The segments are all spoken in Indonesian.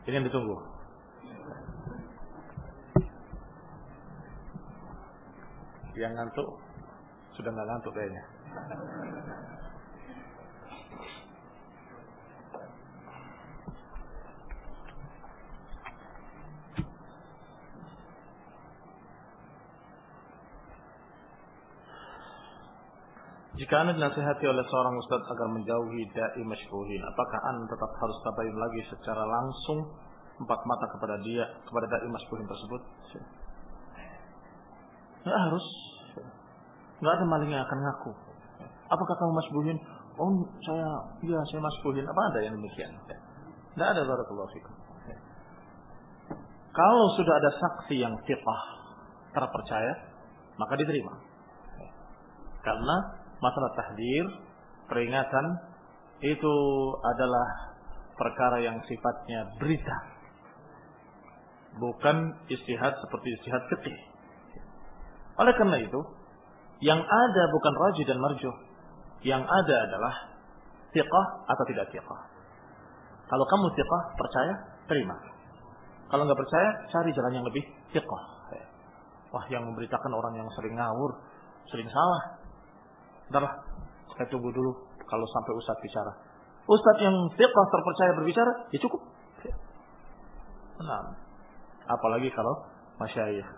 Ini yang ditunggu. Yang ngantuk sudah nggak ngantuk kayaknya. Jika Anda dinasihati oleh seorang ustaz agar menjauhi dai masybuhin, apakah Anda tetap harus tabayun lagi secara langsung empat mata kepada dai masybuhin tersebut? Nggak harus. Nggak ada maling yang akan ngaku. Apakah kamu masybuhin? Oh, saya masybuhin. Apa ada yang demikian? Nggak ada, barakallahu fikum. Kalau sudah ada saksi yang thiqah, terpercaya, maka diterima. Karena masalah tahdir, peringatan, itu adalah perkara yang sifatnya berita, bukan istihad seperti istihad fiqih. Oleh karena itu, yang ada bukan rajih dan marjuh, yang ada adalah thiqah atau tidak thiqah. Kalau kamu thiqah, percaya, terima. Kalau nggak percaya, cari jalan yang lebih thiqah. Wah, yang memberitakan orang yang sering ngawur, sering salah. Bentarlah, saya tunggu dulu kalau sampai ustaz bicara. Ustaz yang thiqah terpercaya berbicara, ya cukup. Nah, apalagi kalau masyayikh.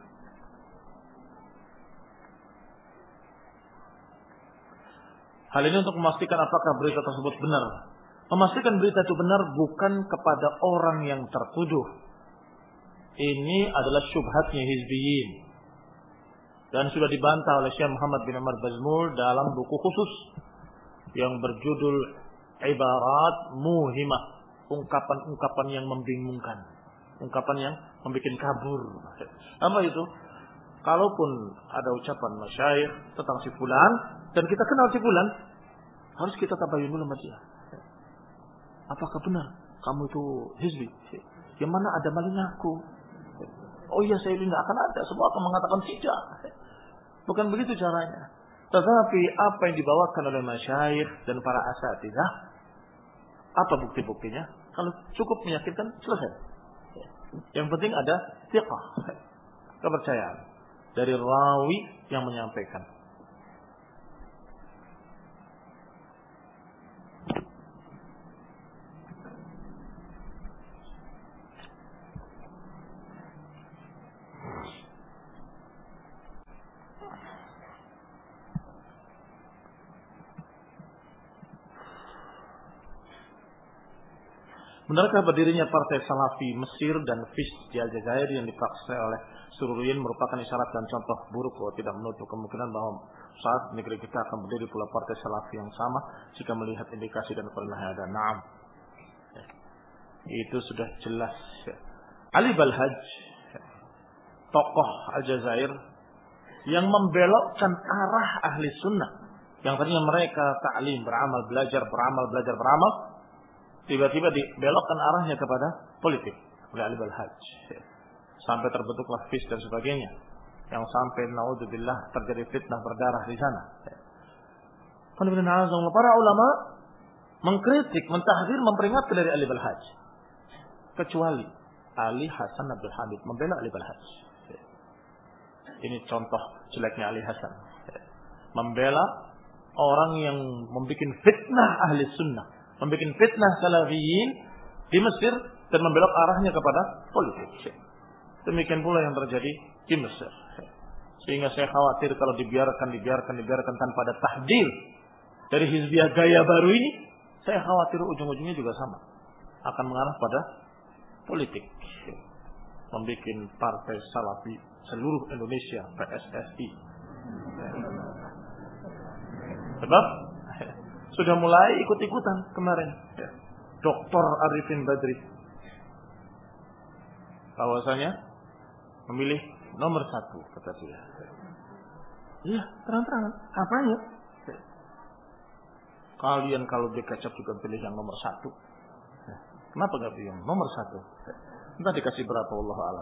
Hal ini untuk memastikan apakah berita tersebut benar. Memastikan berita itu benar bukan kepada orang yang tertuduh. Ini adalah syubhatnya hizbiyin. Dan sudah dibantah oleh Syekh Muhammad bin Umar Bazmul dalam buku khusus yang berjudul Ibarat Muhimah, ungkapan-ungkapan yang membingungkan, ungkapan yang membuat kabur. Apa itu? Kalaupun ada ucapan masyayikh tentang si fulan dan kita kenal si fulan, harus kita tabayun dulu sama dia. Apakah benar kamu itu hizbi? Yang mana ada maling aku? Oh iya, saya ini tidak akan ada. Semua akan mengatakan tidak. Bukan begitu caranya. Tetapi apa yang dibawakan oleh masyayikh dan para asatidzah, apa bukti-buktinya? Kalau cukup meyakinkan, selesai. Yang penting ada thiqah, kepercayaan dari rawi yang menyampaikan. Benarkah berdirinya partai Salafi Mesir dan FIS di Aljazair yang dipaksa oleh Sururiyin merupakan isyarat dan contoh buruk bahwa tidak menutup kemungkinan bahwa saat negeri kita akan berdiri pula partai Salafi yang sama jika melihat indikasi dan pernah ada. Naam. Itu sudah jelas. Ali Balhaj, tokoh Aljazair yang membelokkan arah ahli sunnah, yang tadinya mereka ta'lim, beramal, belajar, beramal, tiba-tiba dibelokkan arahnya kepada politik oleh Ali Balhaj. Sampai terbentuklah FIS dan sebagainya. Yang sampai naudzubillah terjadi fitnah berdarah di sana. Para ulama mengkritik, mentahdir, memperingatkan dari Ali Balhaj. Kecuali Ali Hasan Abdul Hamid membela Ali Balhaj. Ini contoh jeleknya Ali Hasan. Membela orang yang membuat fitnah ahli sunnah, membuat fitnah salafiyin di Mesir dan membelok arahnya kepada politik. Demikian pula yang terjadi di Mesir. Sehingga saya khawatir kalau dibiarkan tanpa ada tahdil dari hizbiyah gaya baru ini, saya khawatir ujung-ujungnya juga sama, akan mengarah pada politik. Membuat partai salafi seluruh Indonesia, PSSI. Sebab sudah mulai ikut-ikutan kemarin. Dr. Arifin Badri bahwasanya memilih nomor 1, kata dia. Iya, terang-terangan. Apanya? Kalian kalau dikecap juga pilih yang nomor 1. Kenapa nggak pilih yang nomor 1? Entah dikasih berapa, wallahu a'lam.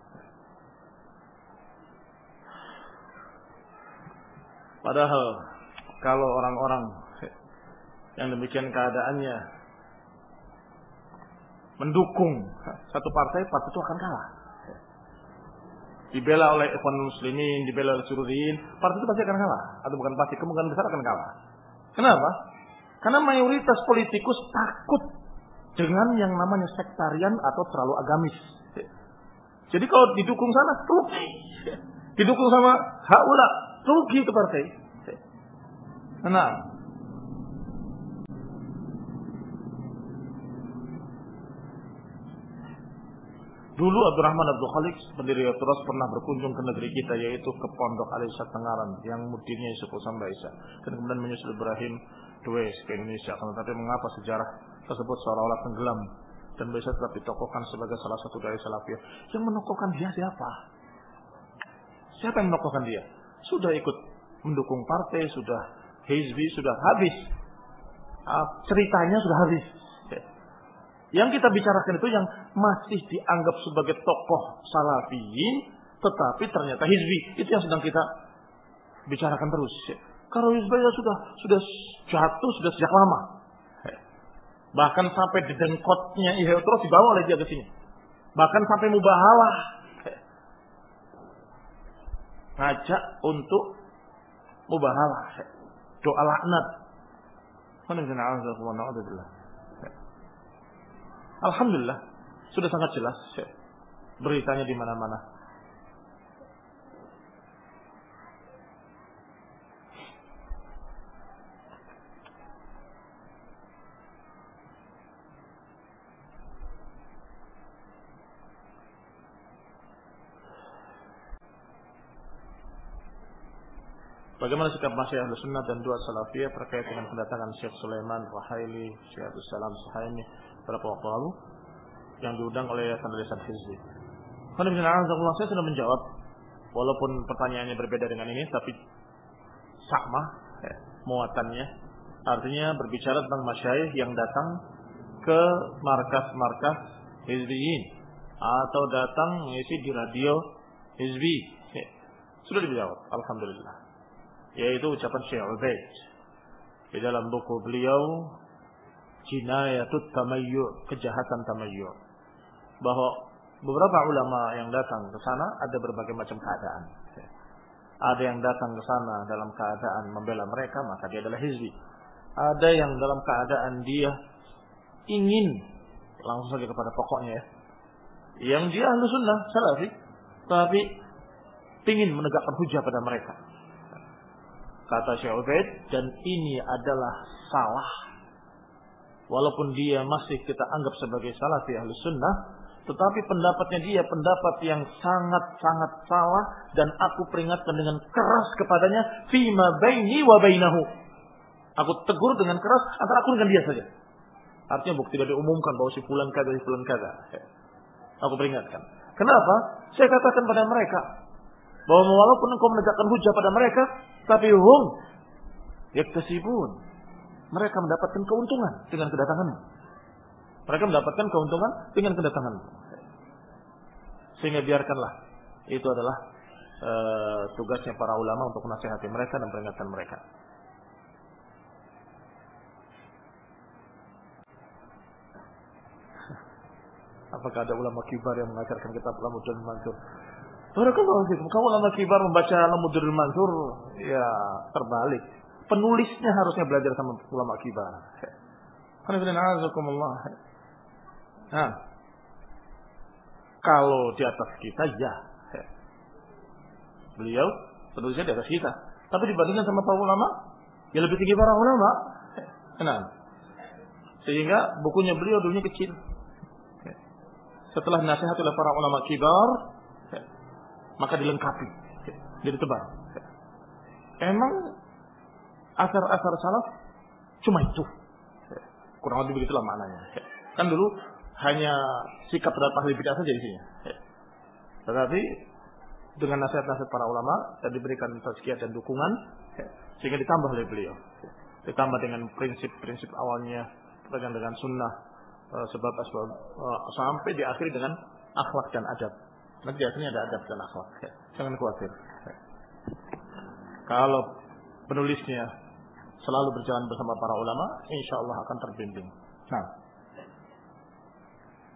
Padahal kalau orang-orang yang demikian keadaannya mendukung satu partai, partai itu akan kalah. Dibela oleh Ikhwanul Muslimin, dibela oleh Sururiyin, partai itu pasti akan kalah. Atau bukan pasti, kemungkinan besar akan kalah. Kenapa? Karena mayoritas politikus takut dengan yang namanya sektarian atau terlalu agamis. Jadi kalau didukung sana, rugi. Didukung sama haula, rugi itu partai. Nah, dulu Abdurrahman Abdul Khalik pendiri Terus pernah berkunjung ke negeri kita, yaitu ke Pondok Al-Isyad Tengaran yang mudirnya Yusuf Usam Baisa, dan kemudian menyusul Ibrahim Dwes ke Indonesia. Tetapi mengapa sejarah tersebut seolah-olah tenggelam dan Baisa tetap ditokohkan sebagai salah satu dai salafiyah? Yang menokohkan dia siapa? Siapa yang menokohkan dia? Sudah ikut mendukung partai, sudah hizbi, sudah habis. Ceritanya sudah habis. Yang kita bicarakan itu yang masih dianggap sebagai tokoh salafiyin, tetapi ternyata hizbi. Itu yang sedang kita bicarakan terus. Kalau hizbi ya sudah jatuh, sudah sejak lama. Bahkan sampai didengkotnya Ihya Terus dibawa oleh dia ke sini. Bahkan sampai mubahalah. Ngajak untuk mubahalah. Doa laknat. Alhamdulillah, sudah sangat jelas beritanya di mana-mana. Bagaimana sikap Masyayikh Ahlussunnah dan Duat Salafiyah terkait dengan kedatangan Syekh Sulaiman Rahaili, Syekh Abdul Salam Suhaimi beberapa waktu lalu yang diundang oleh Yayasan Hizbi? Saya sudah menjawab, walaupun pertanyaannya berbeda dengan ini, tapi sama muatannya. Artinya berbicara tentang masyayikh yang datang ke markas-markas hizbiyin atau datang mengisi di radio hizbi. Sudah dijawab, alhamdulillah. Yaitu ucapan Syekh Ubaid di dalam buku beliau Jinayatut Tamayyu', kejahatan tamayyu', bahwa beberapa ulama yang datang ke sana ada berbagai macam keadaan. Ada yang datang ke sana dalam keadaan membela mereka, maka dia adalah hizbi. Ada yang dalam keadaan dia ingin langsung saja kepada pokoknya, yang dia Ahlussunnah Salafi, tapi ingin menegakkan hujah pada mereka. Kata Syekh Ubaid, dan ini adalah salah. Walaupun dia masih kita anggap sebagai salafi Ahlussunnah, tetapi pendapatnya dia pendapat yang sangat-sangat salah, dan aku peringatkan dengan keras kepadanya, fima baini wa bainahu. Aku tegur dengan keras antara aku dengan dia saja. Artinya bukti tidak diumumkan bahwa si fulan kada, si fulan kada. Aku peringatkan. Kenapa? Saya katakan pada mereka bahwa walaupun engkau menegakkan hujah pada mereka, tapi hum yaktasibun. Mereka mendapatkan keuntungan dengan kedatanganmu. Mereka mendapatkan keuntungan dengan kedatanganmu. Sehingga biarkanlah. Itu adalah tugasnya para ulama untuk menasihati mereka dan peringatkan mereka. Apakah ada ulama kibar yang mengajarkan kitab Lamudul Mansur? Barakallahu fikum. Kamu ulama kibar membaca Lamudul Mansur, ya terbalik. Penulisnya harusnya belajar sama ulama kibar. Nah, kalau di atas kita, ya. Beliau penulisnya di atas kita. Tapi dibandingkan sama para ulama, ya lebih tinggi para ulama. Nah, sehingga bukunya beliau dulunya kecil. Setelah nasihat oleh para ulama kibar, maka dilengkapi, jadi tebal. Emang asar-asar salaf cuma itu, kurang lebih begitulah maknanya. Kan dulu hanya sikap terhadap ahli bid'ah saja isinya. Tetapi dengan nasihat-nasihat para ulama dan diberikan tazkiyah dan dukungan, sehingga ditambah oleh beliau. Ditambah dengan prinsip-prinsip awalnya berkaitan dengan sunnah, sebab sampai diakhiri dengan akhlak dan adab. Nanti di akhirnya ada adab dan akhlak. Jangan khawatir. Kalau penulisnya selalu berjalan bersama para ulama, insya Allah akan terbimbing. Nah,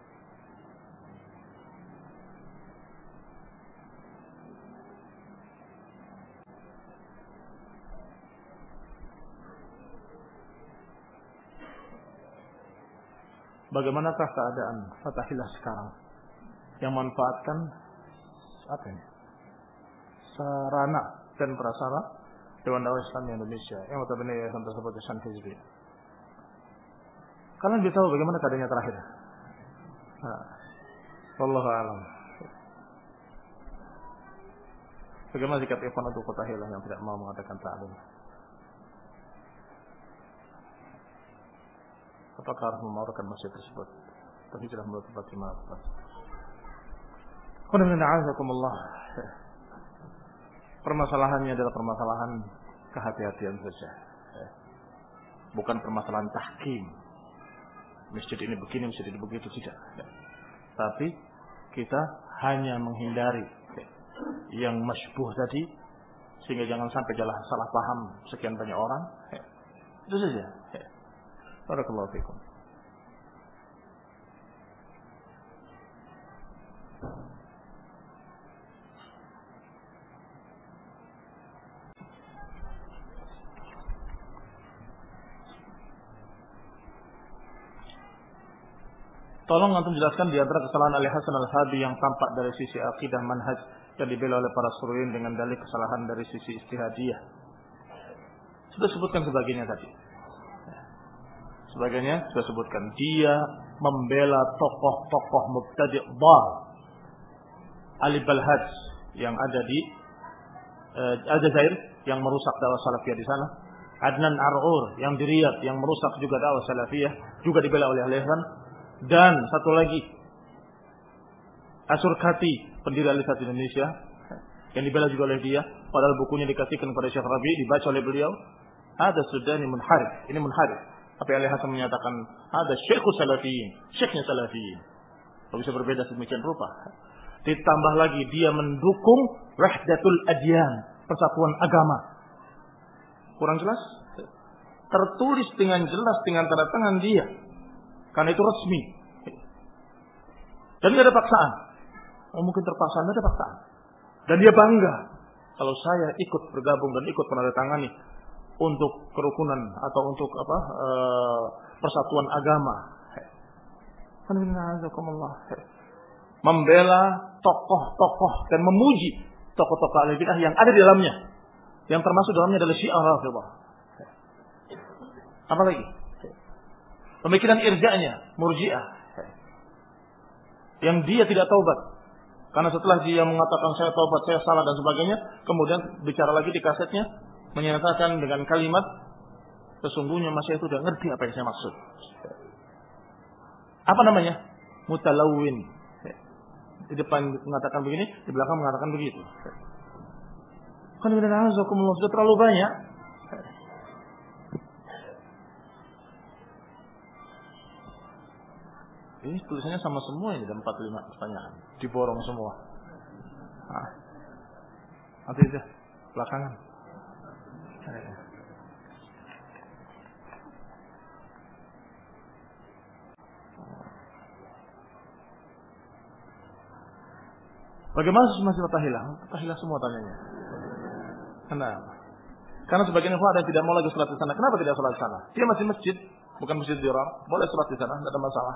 bagaimanakah keadaan Fatahillah sekarang yang manfaatkan apa ini? Sarana dan prasarana Dewan Dakwah Islam Indonesia yang notabene yayasan tersebut Yayasan Hizbi. Kalian bisa tahu bagaimana keadaannya terakhir? Wallahu a'lam. Bagaimana sikap ikhwan untuk Fatahillah yang tidak mau mengadakan ta'lim? Apakah harus memauratkan masjid tersebut? Tapi sudah menurut tempat jemaah. Permasalahannya adalah permasalahan kehati-hatian saja. Bukan permasalahan tahkim. Masjid ini begini, masjid ini begitu, tidak. Tapi kita hanya menghindari yang masybuh tadi, sehingga jangan sampai salah paham sekian banyak orang. Itu saja. Barakallahu fikum. Tolong antum jelaskan di antara kesalahan Ali Hasan Al-Hadi yang tampak dari sisi akidah manhaj yang dibela oleh para suruhin dengan dalil kesalahan dari sisi ijtihadiyah. Sudah sebutkan sebagainya tadi. Sebagainya sudah sebutkan. Dia membela tokoh-tokoh mubtadi' dhal. Ali Balhaj yang ada di Aljazair yang merusak dakwah salafiyah di sana. Adnan Ar'ur yang di Riyadh yang merusak juga dakwah salafiyah, juga dibela oleh Ali Hasan. Dan satu lagi, Asurkati, pendiri Al-Irsad Indonesia, yang dibela juga oleh dia, padahal bukunya dikasihkan kepada Syekh Rabi, dibaca oleh beliau. Ada Sudani munharif, ini munharif. Tapi Ali Hasan menyatakan, ada Syekhus Salafiyin, Syekhnya Salafiyin. Kalau bisa berbeda sedemikian rupa. Ditambah lagi, dia mendukung Wahdatul Adyan, persatuan agama. Kurang jelas? Tertulis dengan jelas dengan tanda tangan dia. Karena itu resmi. Dan tidak ada paksaan. Mungkin terpaksa, tidak ada paksaan. Dan dia bangga kalau saya ikut bergabung dan ikut menandatangani untuk kerukunan atau untuk persatuan agama. Membela tokoh-tokoh dan memuji tokoh-tokoh ahli bidah yang ada di dalamnya. Yang termasuk dalamnya adalah Syiah Rafidhah. Apa lagi? Pemikiran irja'nya, Murji'ah. Yang dia tidak taubat. Karena setelah dia mengatakan saya taubat, saya salah dan sebagainya, kemudian bicara lagi di kasetnya, menyatakan dengan kalimat, sesungguhnya Masya itu sudah ngerti apa yang saya maksud. Apa namanya? Mutalawin. Di depan mengatakan begini, di belakang mengatakan begitu. Kan sudah terlalu banyak. Ini tulisannya sama semua ini, ada 45 pertanyaan. Diborong semua. Nanti aja, belakangan. Bagaimana masih Fatahillah? Fatahillah semua tanyanya. Kenapa? Karena sebagian ikhwan ada yang tidak mau lagi sholat di sana. Kenapa tidak sholat di sana? Dia masih masjid, bukan masjid dirar. Boleh sholat di sana, tidak ada masalah.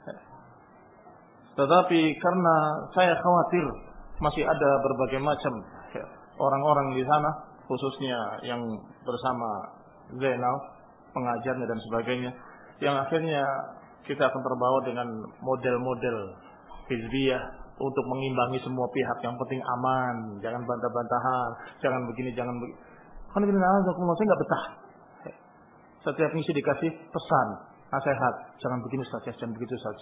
Tetapi karena saya khawatir masih ada berbagai macam orang-orang di sana, khususnya yang bersama Zainal, pengajarnya dan sebagainya, yang akhirnya kita akan terbawa dengan model-model hizbiyah untuk mengimbangi semua pihak. Yang penting aman, jangan bantah-bantahan, jangan begini, jangan begini. Saya nggak betah. Setiap misi dikasih pesan, nasihat, jangan begini saja, jangan begitu saja.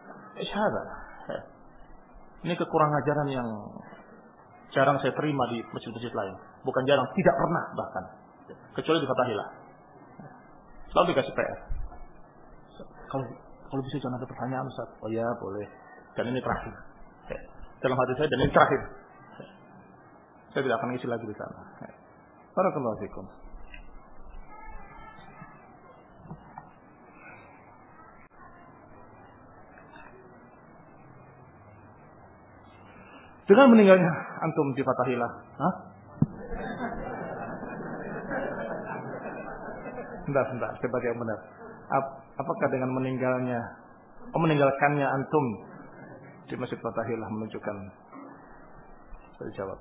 Ini kekurangan ajaran yang jarang saya terima di masjid-masjid lain. Bukan jarang, tidak pernah bahkan. Kecuali di Fatahillah. Selalu dikasih PR. Kalau bisa jangan ada pertanyaan, Ustaz. Oh ya, boleh. Dan ini terakhir. Dalam hati saya, dan ini terakhir. Saya tidak akan ngisi lagi di sana. Barakallahu fikum. Dengan meninggalnya antum di Fatahillah, Sebentar, sebagai yang benar. Apakah dengan meninggalnya meninggalkannya antum di Masjid Fatahillah menunjukkan. Saya jawab.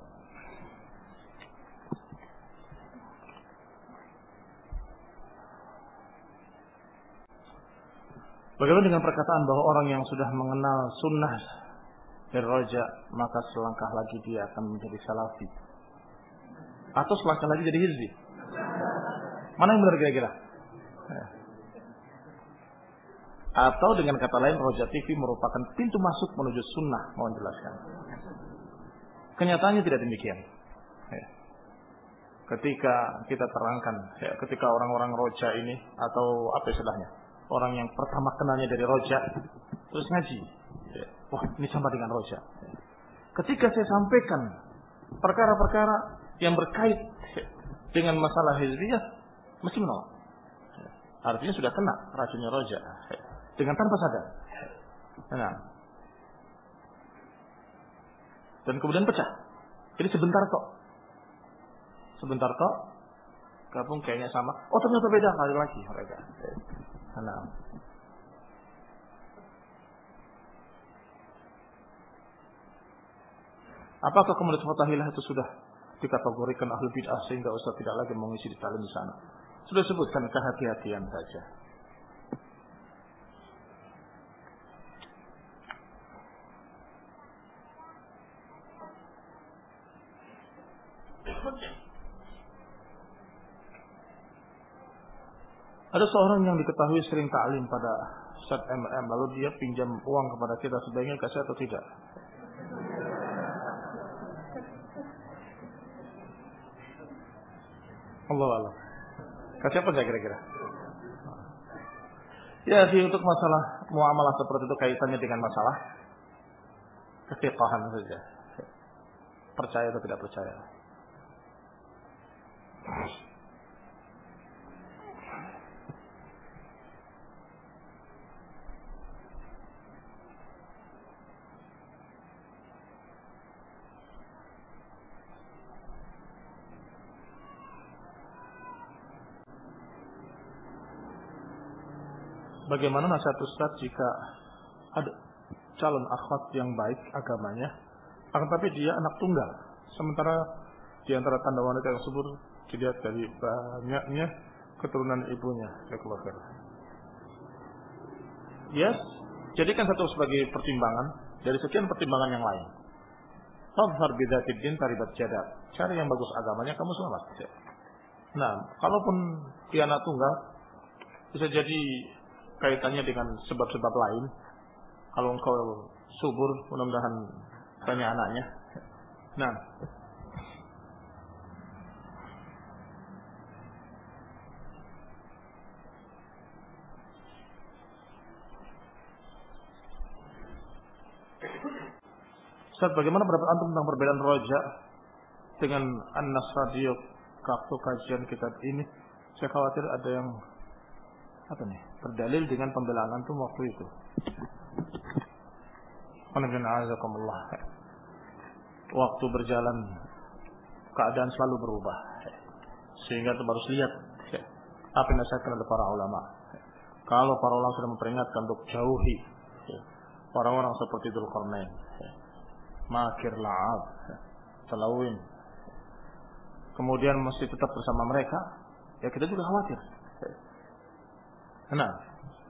Bagaimana dengan perkataan bahwa orang yang sudah mengenal sunnah dari roja, maka selangkah lagi dia akan menjadi salafi, atau selangkah lagi jadi hizbi? Mana yang benar kira-kira? Atau dengan kata lain, Roja TV merupakan pintu masuk menuju sunnah? Mohon jelaskan. Kenyataannya tidak demikian. Ketika kita terangkan, ketika orang-orang Roja ini, atau apa istilahnya, orang yang pertama kenalnya dari Roja, terus ngaji, wah ini sama dengan Roja. Ketika saya sampaikan perkara-perkara yang berkait dengan masalah hizbiyah, mesti menolak. Artinya sudah kena racunnya Roja dengan tanpa sadar. Nah. Dan kemudian pecah. Jadi sebentar kok. Gabung kayaknya sama. Oh ternyata beda, kali lagi mereka. Nah. Apakah komunitas Fatahillah itu sudah dikategorikan ahli bid'ah sehingga Ustaz tidak lagi mengisi di talim di sana? Sudah sebutkan kehati-hatian saja. Ada seorang yang diketahui sering ta'lim pada Ustaz MM, lalu dia pinjam uang kepada kita, sebaiknya kasih atau tidak? Allah. Kasih apa saya kira-kira? Ya sih, untuk masalah muamalah seperti itu kaitannya dengan masalah kefiqahan saja. Percaya atau tidak percaya. Bagaimana nasihat Ustaz jika ada calon akhwat yang baik agamanya, akan tapi dia anak tunggal, sementara di antara tanda wanita yang subur dilihat dari banyaknya keturunan ibunya. Yes, jadikan satu sebagai pertimbangan dari sekian pertimbangan yang lain. Fadhhar bidzatid din taribat jada. Cari yang bagus agamanya, kamu selamat. Nah, kalaupun dia anak tunggal, bisa jadi kaitannya dengan sebab-sebab lain. Kalau engkau subur, mudah-mudahan banyak anaknya. Nah, Ustaz, bagaimana pendapat antum tentang perbedaan roja dengan An-Nas Radio waktu kajian kitab ini? Saya khawatir ada yang berdalil dengan pembelaan antum waktu itu. Waktu berjalan, keadaan selalu berubah, sehingga antum harus lihat apa yang dinasihatkan oleh para ulama. Kalau para ulama sudah memperingatkan untuk jauhi orang-orang seperti Dzulqarnain, makir, la'ab, talawin, kemudian mesti tetap bersama mereka, ya kita juga khawatir. Nah,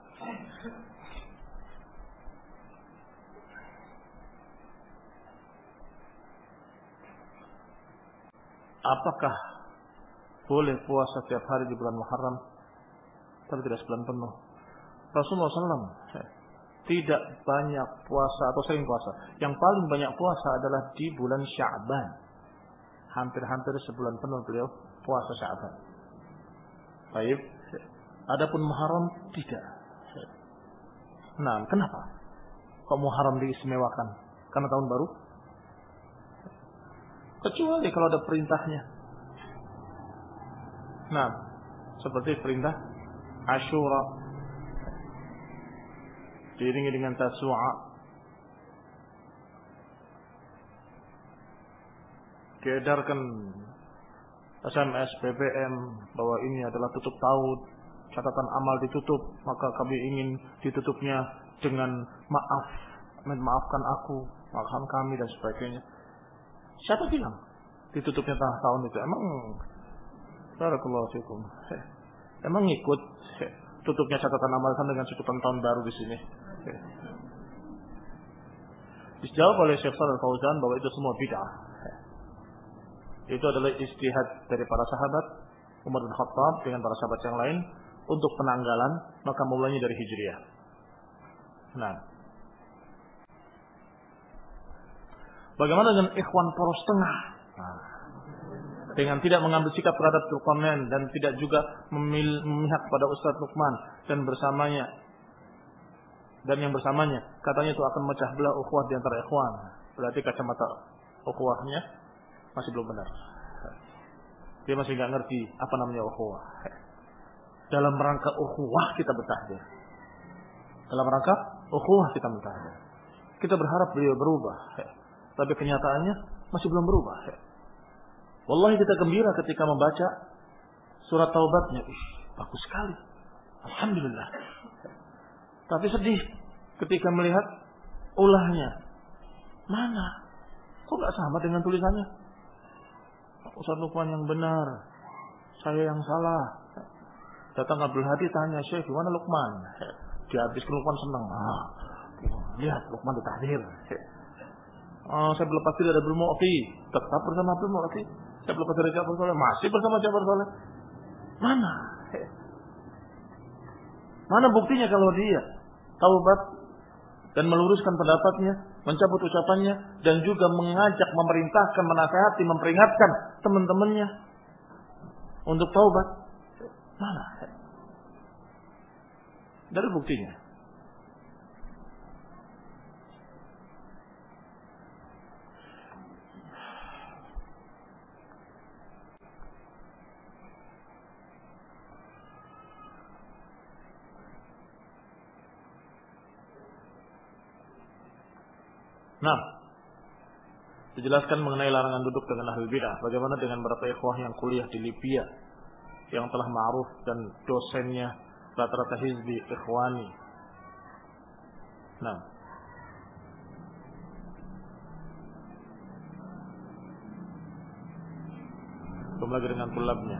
apakah boleh puasa setiap hari di bulan Muharram tapi tidak sebulan penuh? Rasulullah SAW tidak banyak puasa atau sering puasa. Yang paling banyak puasa adalah di bulan Sya'ban. Hampir-hampir sebulan penuh beliau puasa Sya'ban. Baik. Adapun Muharram tidak. Nah, kenapa? Kok Muharram diistimewakan? Karena tahun baru? Kecuali kalau ada perintahnya. Nah, seperti perintah Asyura diiringi dengan Tasu'a, diedarkan SMS BBM bahwa ini adalah tutup tahun, catatan amal ditutup, maka kami ingin ditutupnya dengan maafkan aku, maafkan kami dan sebagainya. Siapa bilang ditutupnya tengah tahun itu? Emang barakallahu fikum. Emang ikut tutupnya catatan amal kan dengan tutupan tahun baru di sini. Dijawab oleh Syekh Shalih Al-Fauzan bahwa itu semua bid'ah. Itu adalah ijtihad dari para sahabat Umar bin Khattab dengan para sahabat yang lain untuk penanggalan, maka mulainya dari Hijriah. Nah, bagaimana dengan ikhwan poros tengah? Dengan tidak mengambil sikap terhadap Zulkarnain dan tidak juga memihak pada Ustaz Luqman dan bersamanya dan yang bersamanya, katanya itu akan memecah belah ukhuwah di antara ikhwan. Berarti kacamata ukhuwahnya masih belum benar. Dia masih nggak ngerti apa namanya ukhuwah. Dalam rangka ukhuwah kita bertahdir. Dalam rangka ukhuwah kita bertahdir. Kita berharap beliau berubah, tapi kenyataannya masih belum berubah. Wallahi kita gembira ketika membaca surat taubatnya. Bagus sekali. Alhamdulillah. Tapi sedih ketika melihat ulahnya. Mana? Kok gak sama dengan tulisannya? Ustaz Luqman yang benar, saya yang salah. Datang Abdul Hadi tanya, Syekh, gimana Luqman? Dihabis Luqman senang. Lihat Luqman ditahdir. Saya berlepas diri dari Abdul Mu'ti, tetap bersama Abdul Mu'ti. Saya berlepas dari Ja'far Saleh, masih bersama Ja'far Saleh. Mana? Mana buktinya kalau dia taubat dan meluruskan pendapatnya, mencabut ucapannya, dan juga mengajak, memerintahkan, menasihati, memperingatkan teman-temannya untuk taubat? Mana? Dari buktinya. Nah, dijelaskan mengenai larangan duduk dengan ahli bidah. Bagaimana dengan beberapa ikhwah yang kuliah di Libya yang telah ma'ruf dan dosennya rata-rata hizbi ikhwani. Nah, belum lagi dengan tulabnya.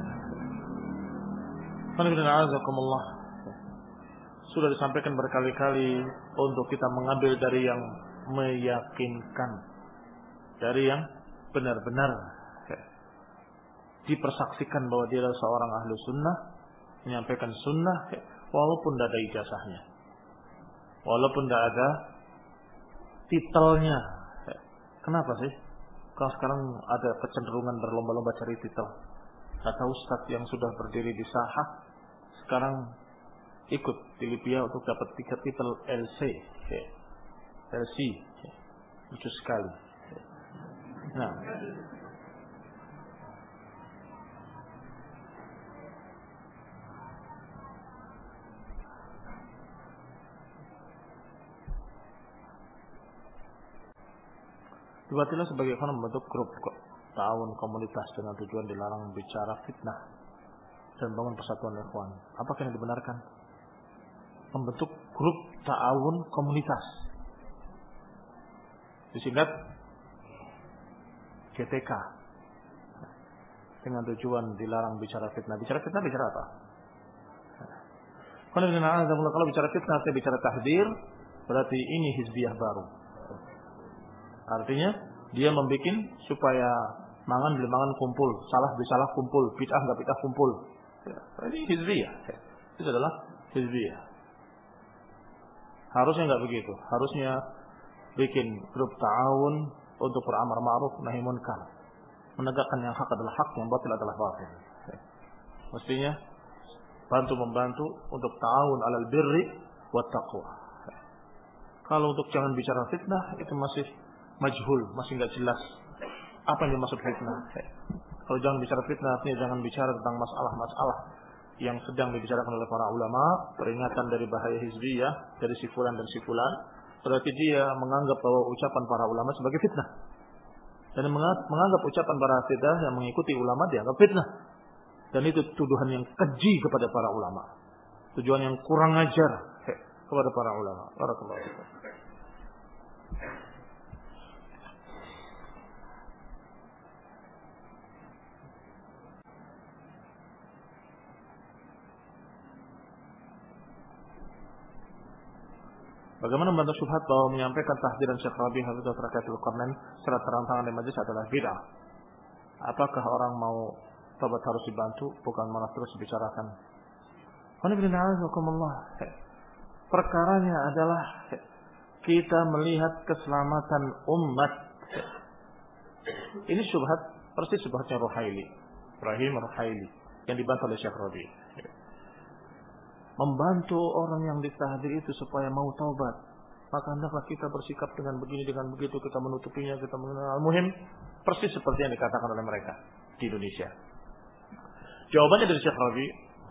Sudah disampaikan berkali-kali untuk kita mengambil dari yang meyakinkan, dari yang benar-benar dipersaksikan bahwa dia adalah seorang ahlu sunnah, menyampaikan sunnah walaupun tidak ada ijazahnya, walaupun tidak ada titelnya. Kenapa sih kalau sekarang ada kecenderungan berlomba-lomba cari titel? Kata ustadz yang sudah berdiri di Sahah sekarang ikut di Libya untuk dapat 3 titel LC, lucu sekali. Nah, Dibatilah sebagai ikhwan membentuk grup ta'awun komunitas dengan tujuan dilarang bicara fitnah dan bangun persatuan ikhwan. Apakah yang dibenarkan? Membentuk grup ta'awun komunitas, disingkat GTK, dengan tujuan dilarang bicara fitnah. Bicara fitnah bicara apa? Kalau bicara fitnah artinya bicara tahdir, berarti ini hizbiyah baru. Artinya dia membuat supaya mangan beli mangan kumpul, salah beli salah kumpul, bid'ah enggak bid'ah kumpul. Ini hizbiyah. Itu adalah hizbiyah. Harusnya enggak begitu. Harusnya bikin grup ta'awun untuk beramar ma'ruf nahi munkar, menegakkan yang hak adalah hak, yang batil adalah batil. Mestinya bantu-membantu untuk ta'awun alal birri wat taqwa. Kalau untuk jangan bicara fitnah, itu masih majhul, masih enggak jelas apa yang dimaksud fitnah. Kalau jangan bicara fitnah, artinya jangan bicara tentang masalah-masalah yang sedang dibicarakan oleh para ulama, peringatan dari bahaya hizbiyah, dari si fulan dan si fulan. Berarti dia menganggap bahwa ucapan para ulama sebagai fitnah. Dan menganggap ucapan para fitnah yang mengikuti ulama dianggap fitnah. Dan itu tuduhan yang keji kepada para ulama. tujuan yang kurang ajar kepada para ulama. Barakallahu fikum. Bagaimana membantah syubhat bahwa menyampaikan tahdiran Syekh Rabi' Hafizah Rakatul Qarnain secara terang-terangan di majelis adalah bid'ah? Apakah orang mau tobat harus dibantu, bukan malah terus dibicarakan? Perkaranya adalah kita melihat keselamatan umat. Ini syubhat persis syubhatnya Ibrahim Ruhaili yang dibantah oleh Syekh Rabi'. Membantu orang yang ditahdir itu supaya mau taubat, maka hendaklah kita bersikap dengan begini, dengan begitu, kita menutupinya, kita mengenal muhim, persis seperti yang dikatakan oleh mereka di Indonesia. Jawabannya dari Syekh Rabi',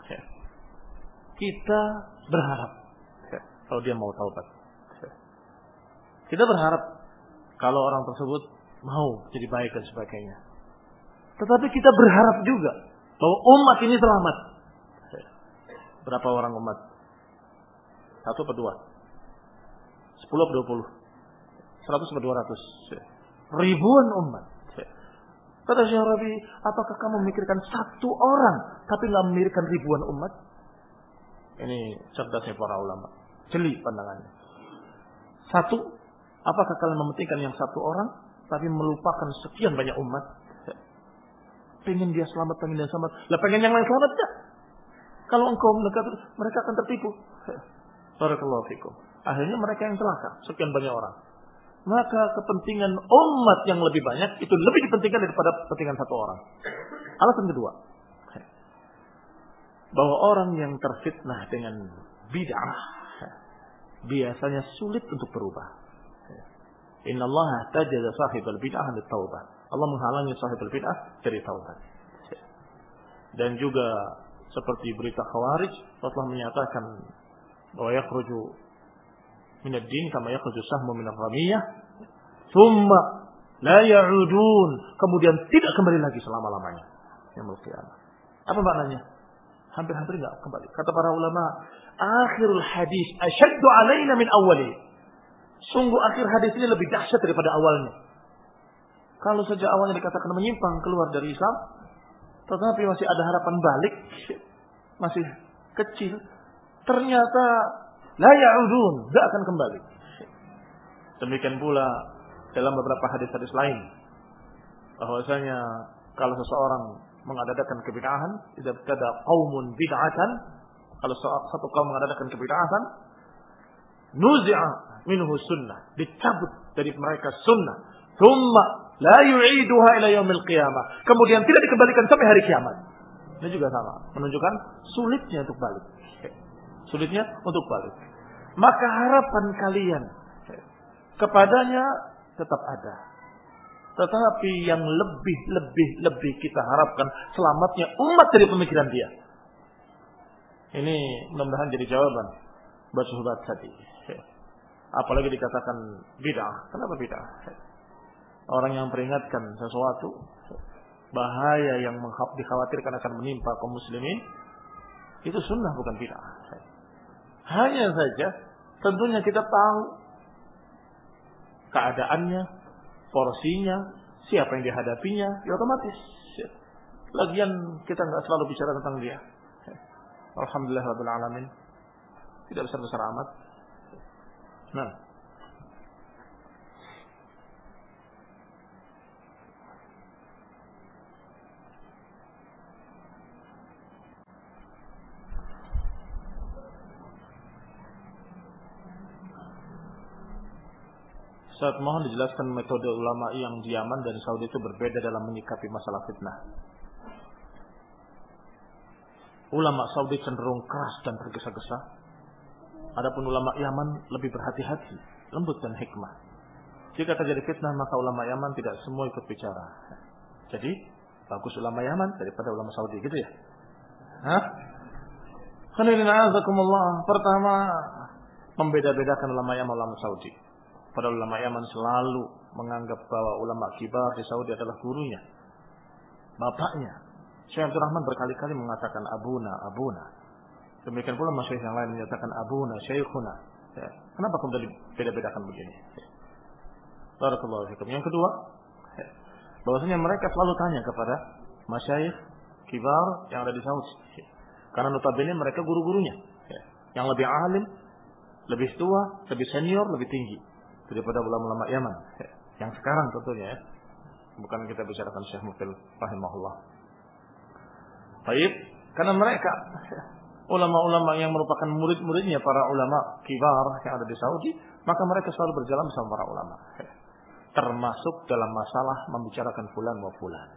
kita berharap kalau dia mau taubat. Kita berharap kalau orang tersebut mau jadi baik dan sebagainya. Tetapi kita berharap juga bahwa umat ini selamat. Berapa orang umat? 1 atau 2? 10 atau 20? 100 atau 200? Ribuan umat. Kata Syekh Rabi', apakah kamu memikirkan 1 orang tapi nggak memikirkan ribuan umat? Ini cerdasnya para ulama. Jeli pandangannya. 1, apakah kalian mementingkan yang 1 orang tapi melupakan sekian banyak umat? Pengen dia selamat, pengen dia selamat. Lah pengen yang lain selamat enggak? Kalau engkau mendekat, mereka akan tertipu. Barakallahu fikum. Akhirnya mereka yang celaka, sekian banyak orang. Maka kepentingan umat yang lebih banyak itu lebih dipentingkan daripada kepentingan 1 orang. Alasan kedua, bahwa orang yang terfitnah dengan bid'ah biasanya sulit untuk berubah. Innallaha tajaza sahibal bid'ah lit taubah. Allah menghalangi sahibul bid'ah dari taubat. Dan juga seperti berita Khawarij, Allah menyatakan bahwa yakhruju minad din kama yakhruju sahmu minar ramiyah, thumma la ya'udun, kemudian tidak kembali lagi selama-lamanya yaumul qiyamah. Apa maknanya? Hampir-hampir enggak kembali. Kata para ulama, akhirul hadis asyaddu alaina min awwali. Sungguh akhir hadis ini lebih dahsyat daripada awalnya. Kalau saja awalnya dikatakan menyimpang keluar dari Islam, tetapi masih ada harapan balik, masih kecil, ternyata la ya'udun, tidak akan kembali. Demikian pula dalam beberapa hadis-hadis lain, bahwasanya kalau seseorang mengadakan kebid'ahan, idza tada qaumun bid'atan, kalau satu kaum mengadakan kebid'ahan, nuzi'a minhu sunnah, dicabut dari mereka sunnah, thumma la yu'iduha ila yaumil qiyamah, kemudian tidak dikembalikan sampai hari kiamat. Ini juga sama, menunjukkan sulitnya untuk balik. Sulitnya untuk balik. Maka harapan kalian kepadanya tetap ada. Tetapi yang lebih kita harapkan selamatnya umat dari pemikiran dia. Ini mudah-mudahan jadi jawaban buat sahabat tadi. Apalagi dikatakan bid'ah. Kenapa bid'ah? Orang yang peringatkan sesuatu bahaya yang dikhawatirkan akan menimpa kaum muslimin, itu sunnah bukan bid'ah. Hanya saja tentunya kita tahu keadaannya, porsinya, siapa yang dihadapinya, ya otomatis. Lagian kita nggak selalu bicara tentang dia. Alhamdulillah rabbil alamin. Tidak besar-besar amat. Nah, Ustaz, mohon dijelaskan metode ulama yang di Yaman dan Saudi itu berbeda dalam menyikapi masalah fitnah. Ulama Saudi cenderung keras dan tergesa-gesa. Adapun ulama Yaman lebih berhati-hati, lembut dan hikmah. Jika terjadi fitnah, maka ulama Yaman tidak semua ikut bicara. Jadi, bagus ulama Yaman daripada ulama Saudi, gitu ya? Hah? Pertama, membeda-bedakan ulama Yaman ulama Saudi. Pada ulama Yaman selalu menganggap bahwa ulama kibar di Saudi adalah gurunya, bapaknya. Syekh Abdul Rahman berkali-kali mengatakan abuna. Demikian pula masyayikh yang lain menyatakan abuna, syaikhuna. Ya. Kenapa kemudian beda-bedakan begini? Barakallahu fikum. Yang kedua, bahwasanya mereka selalu tanya kepada masyayikh kibar yang ada di Saudi. Karena notabene mereka guru-gurunya. Yang lebih alim, lebih tua, lebih senior, lebih tinggi daripada ulama-ulama Yaman. Yang sekarang tentunya ya. Bukan kita bicarakan Syekh Mukbil rahimahullah. Baik, karena mereka ulama-ulama yang merupakan murid-muridnya para ulama kibar yang ada di Saudi, maka mereka selalu berjalan bersama para ulama. Termasuk dalam masalah membicarakan fulan wa fulan.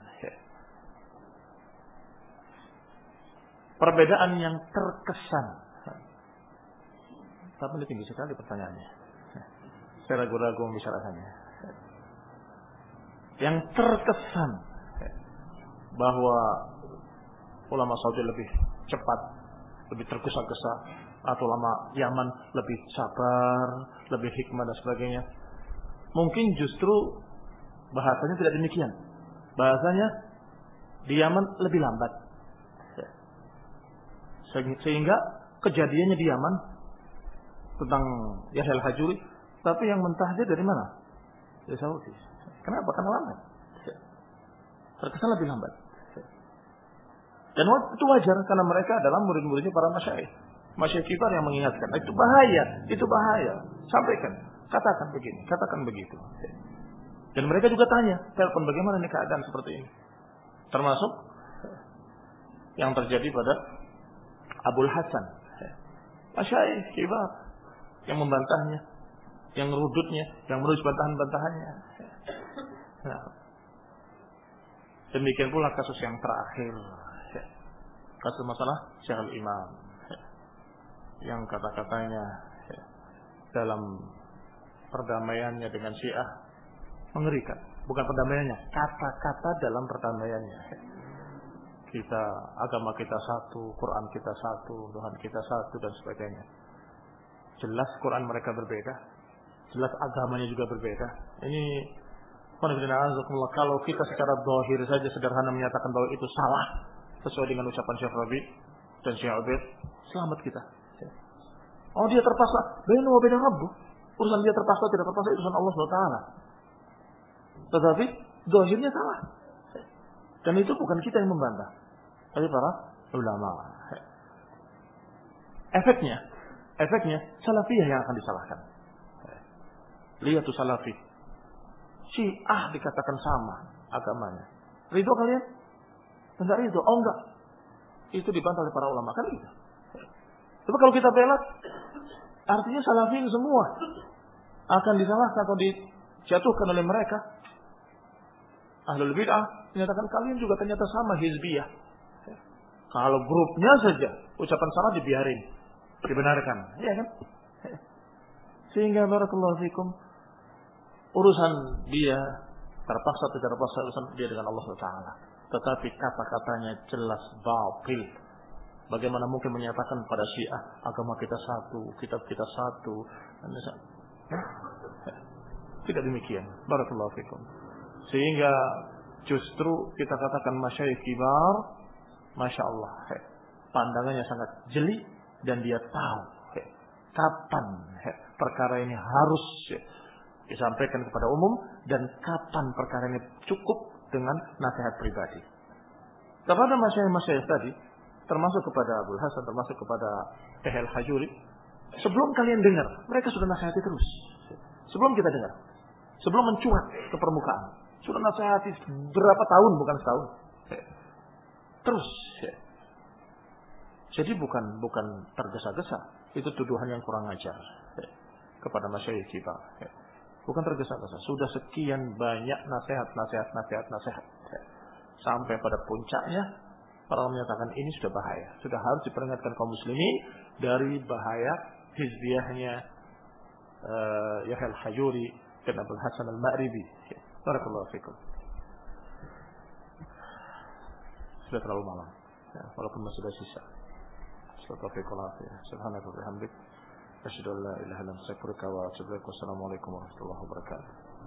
Perbedaan yang terkesan. Tapi ini tinggi sekali pertanyaannya. Saya ragu-ragu membicarakannya. Yang terkesan bahwa ulama Saudi lebih cepat, lebih tergesa-gesa, atau ulama Yaman lebih sabar, lebih hikmah dan sebagainya. Mungkin justru bahasanya tidak demikian. Bahasanya di Yaman lebih lambat. Sehingga kejadiannya di Yaman tentang Yahya al-Hajuri, tapi yang mentahdir dari mana? Dari Saudi. Kenapa? Karena lambat. Terkesan lebih lambat. Dan itu wajar karena mereka adalah murid-muridnya para masyayikh. Masyayikh kibar yang mengingatkan. Itu bahaya, itu bahaya. Sampaikan, katakan begini, katakan begitu. Dan mereka juga tanya, telepon bagaimana nih keadaan seperti ini? Termasuk yang terjadi pada Abul Hasan, masyayikh kibar yang membantahnya, yang merudutnya, yang menulis bantahan-bantahannya. Nah, demikian pula kasus yang terakhir, kasus masalah Syekh al-Imam, yang kata-katanya dalam perdamaiannya dengan Syiah mengerikan. Bukan perdamaiannya, kata-kata dalam perdamaiannya. Kita, agama kita satu, Quran kita satu, Tuhan kita satu, dan sebagainya. Jelas Quran mereka berbeda, jelas agamanya juga berbeda. Ini kalau kita secara zahir saja sederhana menyatakan bahwa itu salah sesuai dengan ucapan Syekh Rabi dan Syekh Ubaid, selamat kita. Oh, dia terpaksa, bainu wa baina rabbuh. Urusan dia terpaksa tidak terpaksa itu urusan Allah SWT. Tetapi zahirnya salah. Dan itu bukan kita yang membantah, tapi para ulama. Efeknya salafiyah yang akan disalahkan. Lihat tuh salafi. Syiah dikatakan sama agamanya. Ridho kalian? Enggak ridho. Oh enggak. Itu dibantah oleh para ulama kan itu. Tapi kalau kita belak, artinya salafiyin semua akan disalahkan atau dijatuhkan oleh mereka. Ahlul bid'ah menyatakan kalian juga ternyata sama hizbiyah. Kalau grupnya saja ucapan salah dibiarin, dibenarkan, ya kan? Sehingga barakallahu fikum, urusan dia terpaksa atau tidak terpaksa urusan dia dengan Allah Taala. Tetapi kata-katanya jelas batil. Bagaimana mungkin menyatakan pada Syiah agama kita satu, kitab kita satu? Tidak demikian. Barakallahu fikum. Sehingga justru kita katakan masyayikh kibar, masya Allah, pandangannya sangat jeli dan dia tahu kapan perkara ini harus disampaikan kepada umum dan kapan perkara ini cukup dengan nasihat pribadi. Kepada masyayikh tadi, termasuk kepada Abul Hasan, termasuk kepada Yahya al-Hajuri, sebelum kalian dengar, mereka sudah nasihati terus. Sebelum kita dengar, sebelum mencuat ke permukaan, sudah nasihati berapa tahun, bukan setahun. Terus. Jadi bukan tergesa-gesa. Itu tuduhan yang kurang ajar kepada masyayikh kita. Bukan tergesa-gesa. Sudah sekian banyak nasihat. Sampai pada puncaknya, para menyatakan ini sudah bahaya. Sudah harus diperingatkan kaum muslimin dari bahaya hizbiyahnya Yahya al-Hajuri dan Abul Hasan al-Ma'ribi. Barakallahu fikum. Sudah terlalu malam. Ya, walaupun masih ada sisa. Subhanallah wa bihamdik. Asyhadu an la ilaha illa anta astaghfiruka wa atubu ilaik. Wassalamualaikum warahmatullahi wabarakatuh.